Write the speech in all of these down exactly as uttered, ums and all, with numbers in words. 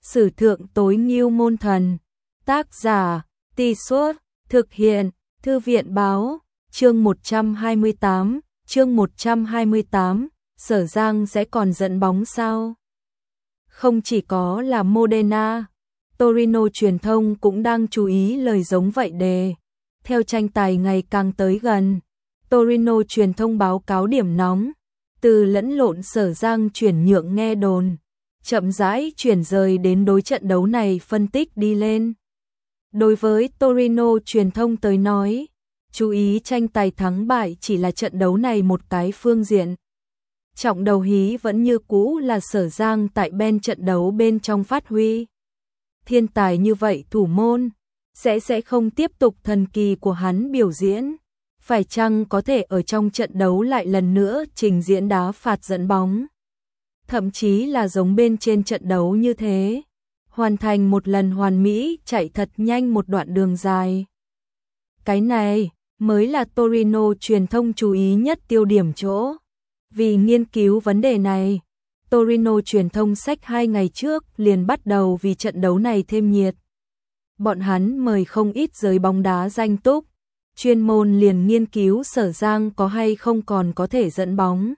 Sử thượng tối ngưu môn thần. Tác giả, Tì Suốt, thực hiện, Thư viện báo, chương một trăm hai mươi tám, chương một trăm hai mươi tám, Sở Giang sẽ còn dẫn bóng sao? Không chỉ có là Modena, Torino truyền thông cũng đang chú ý lời giống vậy đề. Theo tranh tài ngày càng tới gần, Torino truyền thông báo cáo điểm nóng, từ lẫn lộn Sở Giang chuyển nhượng nghe đồn, chậm rãi chuyển rời đến đối trận đấu này phân tích đi lên. Đối với Torino truyền thông tới nói, chú ý tranh tài thắng bại chỉ là trận đấu này một cái phương diện. Trọng đầu hí vẫn như cũ là Sở Giang tại bên trận đấu bên trong phát huy. Thiên tài như vậy thủ môn, sẽ sẽ không tiếp tục thần kỳ của hắn biểu diễn. Phải chăng có thể ở trong trận đấu lại lần nữa trình diễn đá phạt dẫn bóng? Thậm chí là giống bên trên trận đấu như thế. Hoàn thành một lần hoàn mỹ chạy thật nhanh một đoạn đường dài. Cái này mới là Torino truyền thông chú ý nhất tiêu điểm chỗ. Vì nghiên cứu vấn đề này, Torino truyền thông sách hai ngày trước liền bắt đầu vì trận đấu này thêm nhiệt. Bọn hắn mời không ít giới bóng đá danh túc, chuyên môn liền nghiên cứu Sở Giang có hay không còn có thể dẫn bóng.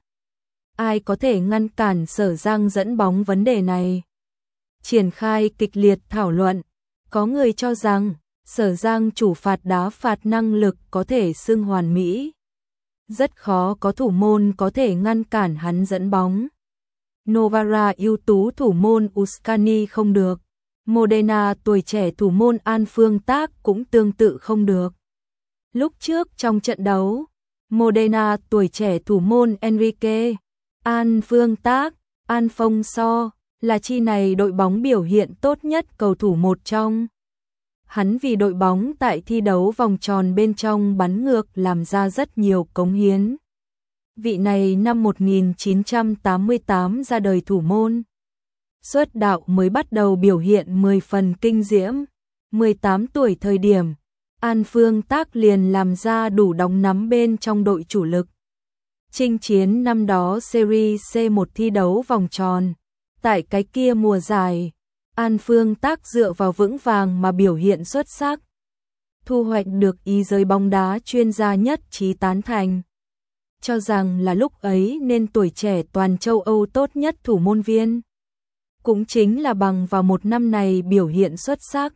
Ai có thể ngăn cản Sở Giang dẫn bóng vấn đề này? Triển khai kịch liệt thảo luận, có người cho rằng Sở Giang chủ phạt đá phạt năng lực có thể xưng hoàn mỹ. Rất khó có thủ môn có thể ngăn cản hắn dẫn bóng. Novara ưu tú thủ môn Uscani không được. Modena tuổi trẻ thủ môn An Phương Tác cũng tương tự không được. Lúc trước trong trận đấu, Modena tuổi trẻ thủ môn Enrique, An Phương Tác, An Phong So là chi này đội bóng biểu hiện tốt nhất cầu thủ một trong. Hắn vì đội bóng tại thi đấu vòng tròn bên trong bắn ngược làm ra rất nhiều cống hiến. Vị này năm một nghìn chín trăm tám mươi tám ra đời thủ môn. Xuất đạo mới bắt đầu biểu hiện mười phần kinh diễm. mười tám tuổi thời điểm, An Phương Tác liền làm ra đủ đóng nắm bên trong đội chủ lực. Chinh chiến năm đó Serie C một thi đấu vòng tròn. Tại cái kia mùa giải, An Phương Tác dựa vào vững vàng mà biểu hiện xuất sắc. Thu hoạch được ý giới bóng đá chuyên gia nhất trí tán thành. Cho rằng là lúc ấy nên tuổi trẻ toàn châu Âu tốt nhất thủ môn viên. Cũng chính là bằng vào một năm này biểu hiện xuất sắc.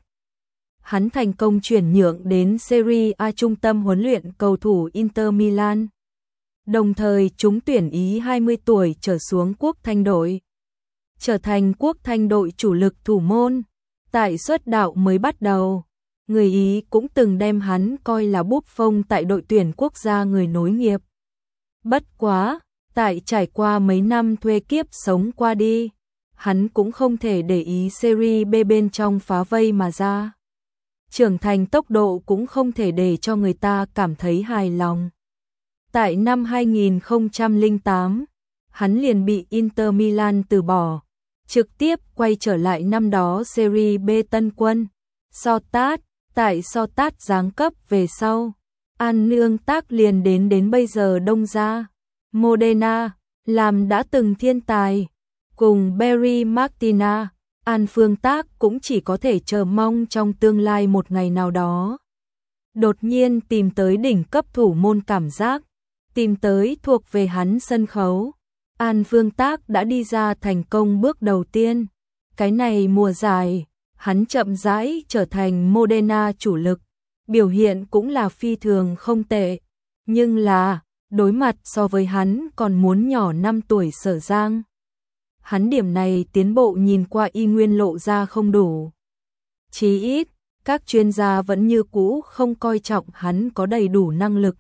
Hắn thành công chuyển nhượng đến Serie A trung tâm huấn luyện cầu thủ Inter Milan. Đồng thời trúng tuyển Ý hai mươi tuổi trở xuống quốc thanh đội. Trở thành quốc thanh đội chủ lực thủ môn. Tại xuất đạo mới bắt đầu, người Ý cũng từng đem hắn coi là búp phông tại đội tuyển quốc gia người nối nghiệp. Bất quá, tại trải qua mấy năm thuê kiếp sống qua đi, hắn cũng không thể để ý Serie B bên trong phá vây mà ra. Trưởng thành tốc độ cũng không thể để cho người ta cảm thấy hài lòng. Tại năm hai nghìn không trăm lẻ tám, hắn liền bị Inter Milan từ bỏ, trực tiếp quay trở lại năm đó Serie B Tân Quân, Sotat, tại Sotat giáng cấp về sau. An Nương Tác liền đến đến bây giờ đông ra. Modena, làm đã từng thiên tài, cùng Barry Martina, An Phương Tác cũng chỉ có thể chờ mong trong tương lai một ngày nào đó. Đột nhiên tìm tới đỉnh cấp thủ môn cảm giác, tìm tới thuộc về hắn sân khấu. An Phương Tác đã đi ra thành công bước đầu tiên. Cái này mùa giải, hắn chậm rãi trở thành Modena chủ lực, biểu hiện cũng là phi thường không tệ. Nhưng là, đối mặt so với hắn còn muốn nhỏ năm tuổi Sở Giang. Hắn điểm này tiến bộ nhìn qua y nguyên lộ ra không đủ. Chí ít, các chuyên gia vẫn như cũ không coi trọng hắn có đầy đủ năng lực.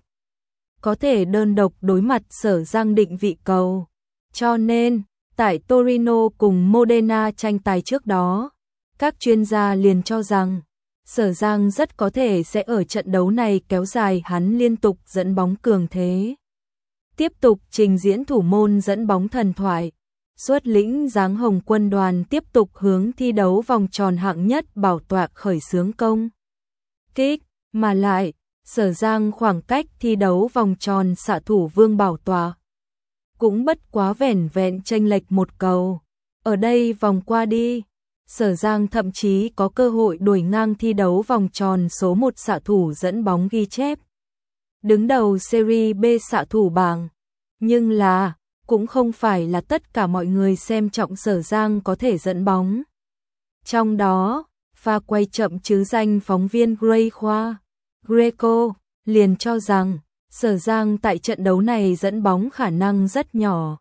Có thể đơn độc đối mặt Sở Giang định vị cầu. Cho nên, tại Torino cùng Modena tranh tài trước đó, các chuyên gia liền cho rằng Sở Giang rất có thể sẽ ở trận đấu này kéo dài hắn liên tục dẫn bóng cường thế. Tiếp tục trình diễn thủ môn dẫn bóng thần thoại, xuất lĩnh dáng hồng quân đoàn tiếp tục hướng thi đấu vòng tròn hạng nhất bảo tọa khởi xướng công kích, mà lại, Sở Giang khoảng cách thi đấu vòng tròn xạ thủ vương bảo tọa cũng bất quá vẻn vẹn chênh lệch một cầu. Ở đây vòng qua đi, Sở Giang thậm chí có cơ hội đuổi ngang thi đấu vòng tròn số một xạ thủ dẫn bóng ghi chép, đứng đầu Serie B xạ thủ bảng. Nhưng là, cũng không phải là tất cả mọi người xem trọng Sở Giang có thể dẫn bóng. Trong đó, pha quay chậm chứ danh phóng viên Gray Khoa Greco liền cho rằng Sở Giang tại trận đấu này dẫn bóng khả năng rất nhỏ,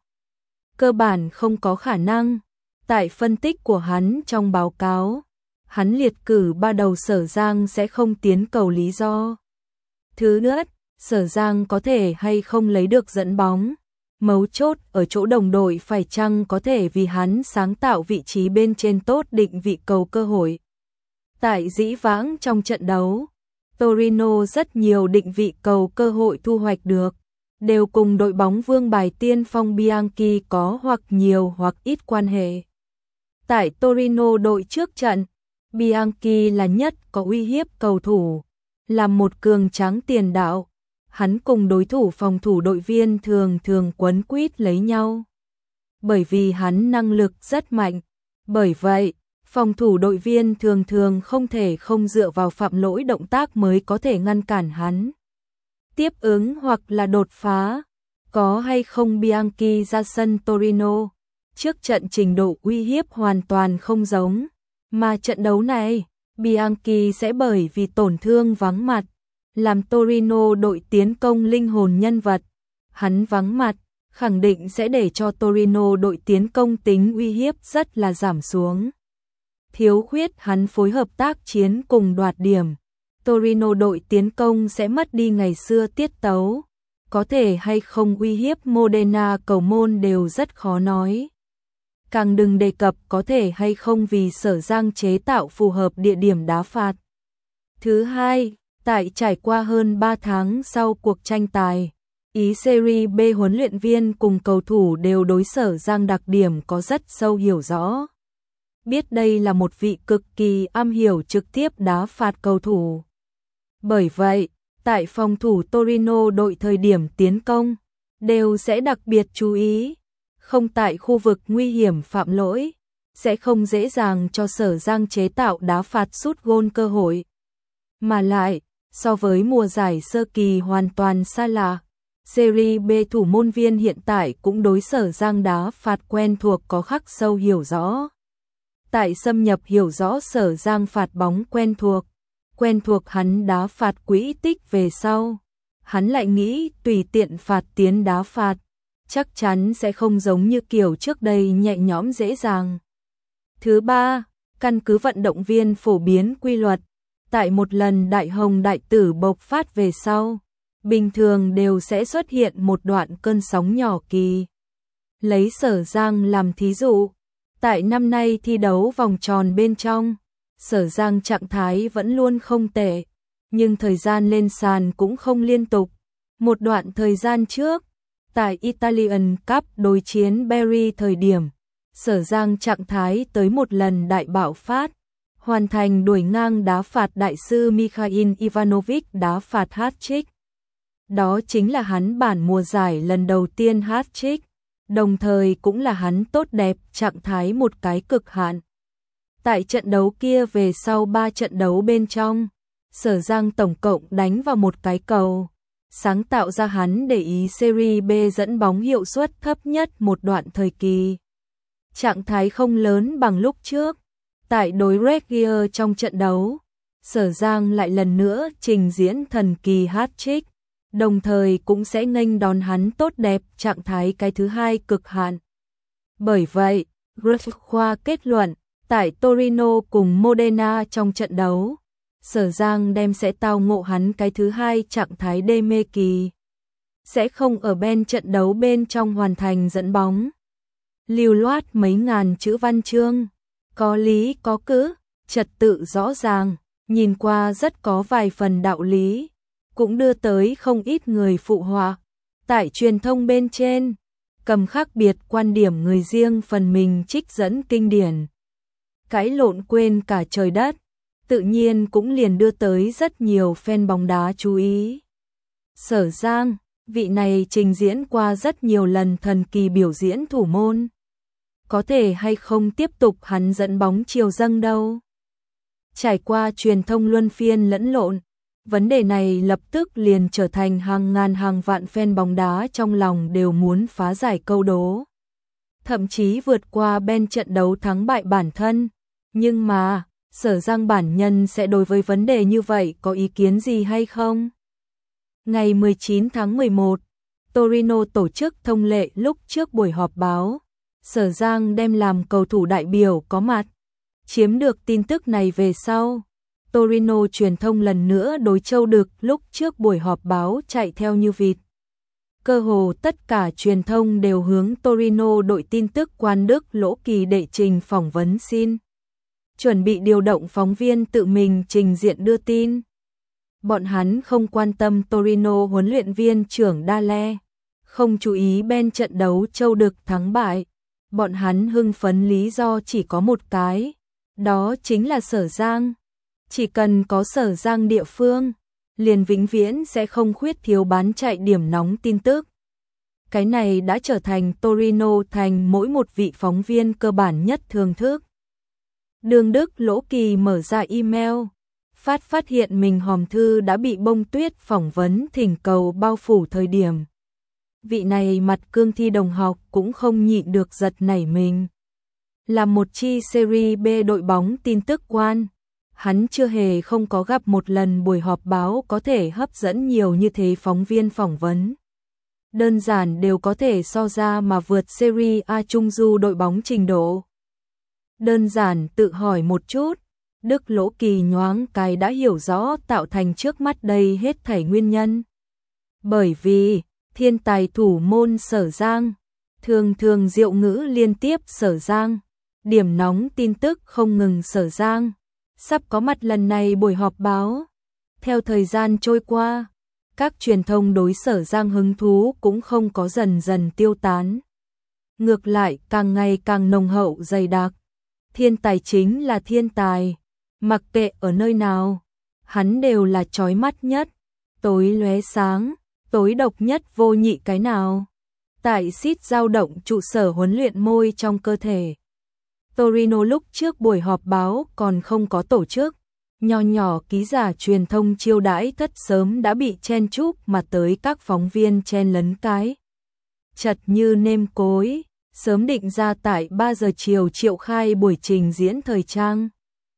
cơ bản không có khả năng. Tại phân tích của hắn trong báo cáo, hắn liệt cử ba đầu Sở Giang sẽ không tiến cầu lý do. Thứ nhất, Sở Giang có thể hay không lấy được dẫn bóng. Mấu chốt ở chỗ đồng đội phải chăng có thể vì hắn sáng tạo vị trí bên trên tốt định vị cầu cơ hội. Tại dĩ vãng trong trận đấu, Torino rất nhiều định vị cầu cơ hội thu hoạch được, đều cùng đội bóng vương bài tiên phong Bianchi có hoặc nhiều hoặc ít quan hệ. Tại Torino đội trước trận, Bianchi là nhất có uy hiếp cầu thủ, là một cường tráng tiền đạo. Hắn cùng đối thủ phòng thủ đội viên thường thường quấn quýt lấy nhau. Bởi vì hắn năng lực rất mạnh. Bởi vậy, phòng thủ đội viên thường thường không thể không dựa vào phạm lỗi động tác mới có thể ngăn cản hắn. Tiếp ứng hoặc là đột phá. Có hay không Bianchi ra sân Torino? Trước trận trình độ uy hiếp hoàn toàn không giống. Mà trận đấu này, Bianchi sẽ bởi vì tổn thương vắng mặt, làm Torino đội tiến công linh hồn nhân vật. Hắn vắng mặt, khẳng định sẽ để cho Torino đội tiến công tính uy hiếp rất là giảm xuống. Thiếu khuyết hắn phối hợp tác chiến cùng đoạt điểm, Torino đội tiến công sẽ mất đi ngày xưa tiết tấu. Có thể hay không uy hiếp Modena cầu môn đều rất khó nói. Càng đừng đề cập có thể hay không vì Sở Giang chế tạo phù hợp địa điểm đá phạt. Thứ hai, tại trải qua hơn ba tháng sau cuộc tranh tài, ý Serie B huấn luyện viên cùng cầu thủ đều đối Sở Giang đặc điểm có rất sâu hiểu rõ. Biết đây là một vị cực kỳ am hiểu trực tiếp đá phạt cầu thủ. Bởi vậy, tại phòng thủ Torino đội thời điểm tiến công, đều sẽ đặc biệt chú ý, không tại khu vực nguy hiểm phạm lỗi, sẽ không dễ dàng cho Sở Giang chế tạo đá phạt sút gôn cơ hội. Mà lại, so với mùa giải sơ kỳ hoàn toàn xa lạ, Serie B thủ môn viên hiện tại cũng đối Sở Giang đá phạt quen thuộc có khắc sâu hiểu rõ. Tại xâm nhập hiểu rõ Sở Giang phạt bóng quen thuộc, quen thuộc hắn đá phạt quỹ tích về sau, hắn lại nghĩ tùy tiện phạt tiến đá phạt, chắc chắn sẽ không giống như kiểu trước đây nhẹ nhõm dễ dàng. Thứ ba, căn cứ vận động viên phổ biến quy luật, tại một lần đại hồng đại tử bộc phát về sau, bình thường đều sẽ xuất hiện một đoạn cơn sóng nhỏ kỳ. Lấy Sở Giang làm thí dụ, tại năm nay thi đấu vòng tròn bên trong, Sở Giang trạng thái vẫn luôn không tệ, nhưng thời gian lên sàn cũng không liên tục. Một đoạn thời gian trước, tại Italian Cup đối chiến Bari thời điểm, Sở Giang trạng thái tới một lần đại bạo phát, hoàn thành đuổi ngang đá phạt đại sư Mikhail Ivanovic đá phạt hat-trick. Đó chính là hắn bản mùa giải lần đầu tiên hat-trick, đồng thời cũng là hắn tốt đẹp trạng thái một cái cực hạn. Tại trận đấu kia về sau ba trận đấu bên trong, Sở Giang tổng cộng đánh vào một cái cầu, sáng tạo ra hắn để ý Serie B dẫn bóng hiệu suất thấp nhất một đoạn thời kỳ. Trạng thái không lớn bằng lúc trước. Tại đối Reggio trong trận đấu, Sở Giang lại lần nữa trình diễn thần kỳ hat-trick, đồng thời cũng sẽ nghênh đón hắn tốt đẹp trạng thái cái thứ hai cực hạn. Bởi vậy, Khoa kết luận, tại Torino cùng Modena trong trận đấu, Sở Giang đem sẽ tao ngộ hắn cái thứ hai trạng thái đê mê kỳ. Sẽ không ở bên trận đấu bên trong hoàn thành dẫn bóng. Lưu loát mấy ngàn chữ văn chương, có lý có cứ, trật tự rõ ràng, nhìn qua rất có vài phần đạo lý, cũng đưa tới không ít người phụ họa. Tại truyền thông bên trên, cầm khác biệt quan điểm người riêng phần mình trích dẫn kinh điển. Cãi lộn quên cả trời đất, tự nhiên cũng liền đưa tới rất nhiều fan bóng đá chú ý. Sở Giang, vị này trình diễn qua rất nhiều lần thần kỳ biểu diễn thủ môn. có thể hay không tiếp tục hắn dẫn bóng chiều dâng đâu. Trải qua truyền thông luân phiên lẫn lộn, vấn đề này lập tức liền trở thành hàng ngàn hàng vạn fan bóng đá trong lòng đều muốn phá giải câu đố. Thậm chí vượt qua bên trận đấu thắng bại bản thân. Nhưng mà, Sở Giang bản nhân sẽ đối với vấn đề như vậy có ý kiến gì hay không? Ngày mười chín tháng mười một, Torino tổ chức thông lệ lúc trước buổi họp báo. Sở Giang đem làm cầu thủ đại biểu có mặt. Chiếm được tin tức này về sau, Torino truyền thông lần nữa đối Châu Đực lúc trước buổi họp báo chạy theo như vịt. Cơ hồ tất cả truyền thông đều hướng Torino đội tin tức Quan Đức Lỗ Kỳ đệ trình phỏng vấn xin. Chuẩn bị điều động phóng viên tự mình trình diện đưa tin. Bọn hắn không quan tâm Torino huấn luyện viên trưởng Dale, không chú ý bên trận đấu Châu Đực thắng bại. Bọn hắn hưng phấn lý do chỉ có một cái, đó chính là Sở Giang. Chỉ cần có Sở Giang địa phương, liền vĩnh viễn sẽ không khuyết thiếu bán chạy điểm nóng tin tức. Cái này đã trở thành Torino thành mỗi một vị phóng viên cơ bản nhất thưởng thức. Đường Đức Lỗ Kỳ mở ra email, phát phát hiện mình hòm thư đã bị Bông Tuyết phỏng vấn thỉnh cầu bao phủ thời điểm. Vị này mặt cương thi đồng học cũng không nhịn được giật nảy mình. Là một chi Serie B đội bóng tin tức quan, hắn chưa hề không có gặp một lần buổi họp báo có thể hấp dẫn nhiều như thế phóng viên phỏng vấn. Đơn giản đều có thể so ra mà vượt Serie A trung du đội bóng trình độ. Đơn giản tự hỏi một chút, Đức Lỗ Kỳ nhoáng cái đã hiểu rõ tạo thành trước mắt đây hết thảy nguyên nhân. Bởi vì, thiên tài thủ môn Sở Giang, thường thường diệu ngữ liên tiếp Sở Giang, điểm nóng tin tức không ngừng Sở Giang, sắp có mặt lần này buổi họp báo. Theo thời gian trôi qua, các truyền thông đối Sở Giang hứng thú cũng không có dần dần tiêu tán. Ngược lại càng ngày càng nồng hậu dày đặc. Thiên tài chính là thiên tài, mặc kệ ở nơi nào, hắn đều là chói mắt nhất, tối lóe sáng, tối độc nhất vô nhị cái nào. Tại xít dao động trụ sở huấn luyện môi trong cơ thể. Torino lúc trước buổi họp báo còn không có tổ chức, nho nhỏ ký giả truyền thông chiêu đãi thất sớm đã bị chen chúc mà tới các phóng viên chen lấn cái. Chật như nêm cối, sớm định ra tại ba giờ chiều triệu khai buổi trình diễn thời trang.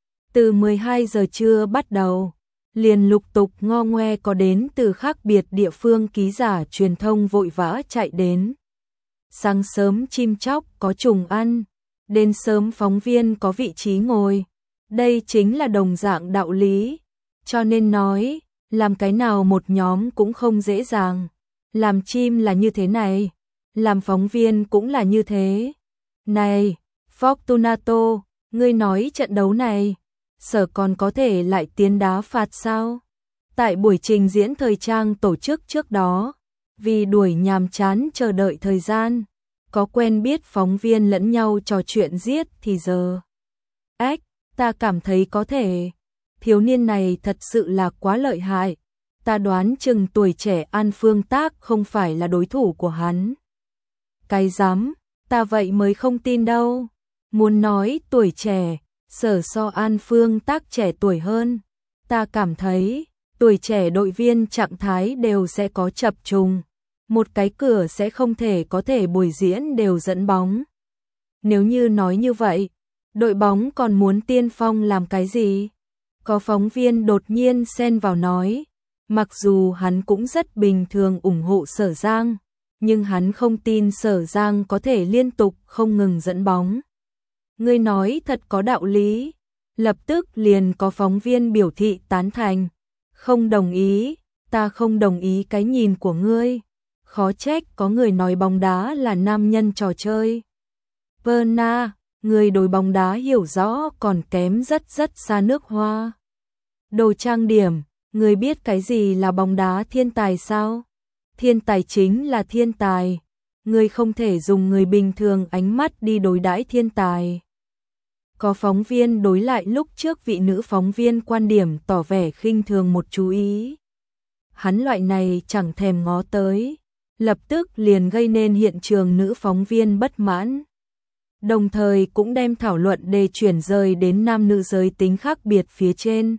Từ mười hai giờ trưa bắt đầu, liền lục tục ngo ngoe có đến từ khác biệt địa phương ký giả truyền thông vội vã chạy đến. Sáng sớm chim chóc có trùng ăn, đến sớm phóng viên có vị trí ngồi. Đây chính là đồng dạng đạo lý. Cho nên nói, làm cái nào một nhóm cũng không dễ dàng. Làm chim là như thế này, làm phóng viên cũng là như thế. Này, Fortunato, ngươi nói trận đấu này, Sở còn có thể lại tiến đá phạt sao? Tại buổi trình diễn thời trang tổ chức trước đó, vì đuổi nhàm chán chờ đợi thời gian, có quen biết phóng viên lẫn nhau trò chuyện giết thì giờ. Ếch, ta cảm thấy có thể. Thiếu niên này thật sự là quá lợi hại. Ta đoán chừng tuổi trẻ An Phương Tác không phải là đối thủ của hắn. Cái dám, ta vậy mới không tin đâu. Muốn nói tuổi trẻ, Sở so An Phương Tác trẻ tuổi hơn. Ta cảm thấy, tuổi trẻ đội viên trạng thái đều sẽ có chập trùng. Một cái cửa sẽ không thể có thể buổi diễn đều dẫn bóng. Nếu như nói như vậy, đội bóng còn muốn tiên phong làm cái gì? Có phóng viên đột nhiên xen vào nói, mặc dù hắn cũng rất bình thường ủng hộ Sở Giang, nhưng hắn không tin Sở Giang có thể liên tục không ngừng dẫn bóng. Ngươi nói thật có đạo lý. Lập tức liền có phóng viên biểu thị tán thành. Không đồng ý, ta không đồng ý cái nhìn của ngươi. Khó trách có người nói bóng đá là nam nhân trò chơi. Verna, người đối bóng đá hiểu rõ còn kém rất rất xa nước Hoa. Đồ trang điểm, người biết cái gì là bóng đá thiên tài sao? Thiên tài chính là thiên tài. Người không thể dùng người bình thường ánh mắt đi đối đãi thiên tài. Có phóng viên đối lại lúc trước vị nữ phóng viên quan điểm tỏ vẻ khinh thường một chú ý. Hắn loại này chẳng thèm ngó tới, lập tức liền gây nên hiện trường nữ phóng viên bất mãn. đồng thời cũng đem thảo luận đề chuyển rời đến nam nữ giới tính khác biệt phía trên.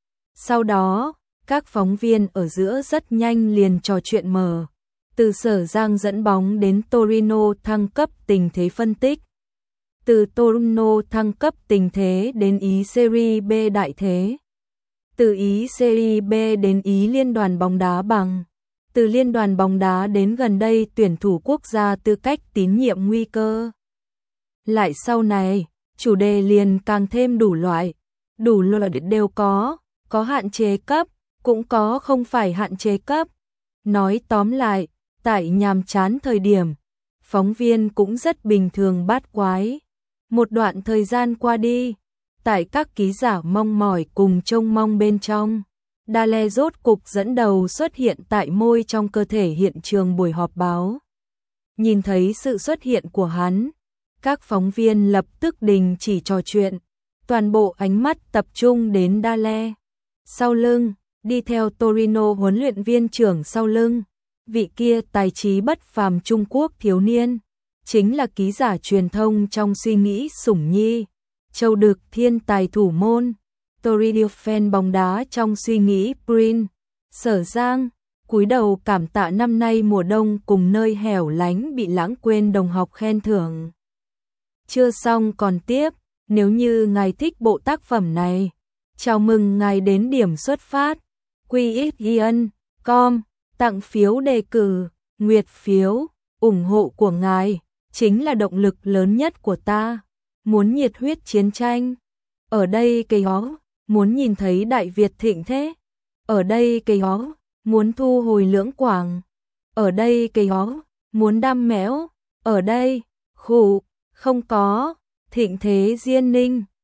Sau đó, các phóng viên ở giữa rất nhanh liền trò chuyện mở, từ Sở Giang dẫn bóng đến Torino thăng cấp tình thế phân tích, từ Torino thăng cấp tình thế đến Ý Serie B đại thế, từ Ý Serie B đến Ý Liên đoàn bóng đá bằng, từ Liên đoàn bóng đá đến gần đây tuyển thủ quốc gia tư cách tín nhiệm nguy cơ. Lại sau này, chủ đề liền càng thêm đủ loại, đủ loại đều có, có hạn chế cấp, cũng có không phải hạn chế cấp. Nói tóm lại, tại nhàm chán thời điểm, phóng viên cũng rất bình thường bát quái. Một đoạn thời gian qua đi, tại các ký giả mong mỏi cùng trông mong bên trong, Dale rốt cục dẫn đầu xuất hiện tại môi trong cơ thể hiện trường buổi họp báo. Nhìn thấy sự xuất hiện của hắn, các phóng viên lập tức đình chỉ trò chuyện, toàn bộ ánh mắt tập trung đến Dale. Sau lưng, đi theo Torino huấn luyện viên trưởng sau lưng, vị kia tài trí bất phàm Trung Quốc thiếu niên, chính là ký giả truyền thông trong suy nghĩ Sủng Nhi, Châu Đực thiên tài thủ môn, Torino fan bóng đá trong suy nghĩ Prin, Sở Giang, cúi đầu cảm tạ năm nay mùa đông cùng nơi hẻo lánh bị lãng quên đồng học khen thưởng. Chưa xong còn tiếp, nếu như ngài thích bộ tác phẩm này, chào mừng ngài đến điểm xuất phát, quy ích yên com, tặng phiếu đề cử, nguyệt phiếu, ủng hộ của ngài, chính là động lực lớn nhất của ta. Muốn nhiệt huyết chiến tranh, ở đây cây hó, muốn nhìn thấy Đại Việt thịnh thế, ở đây cây hó, muốn thu hồi Lưỡng Quảng, ở đây cây hó, muốn đam mẽo, ở đây, khủ, không có, thịnh thế Diên Ninh.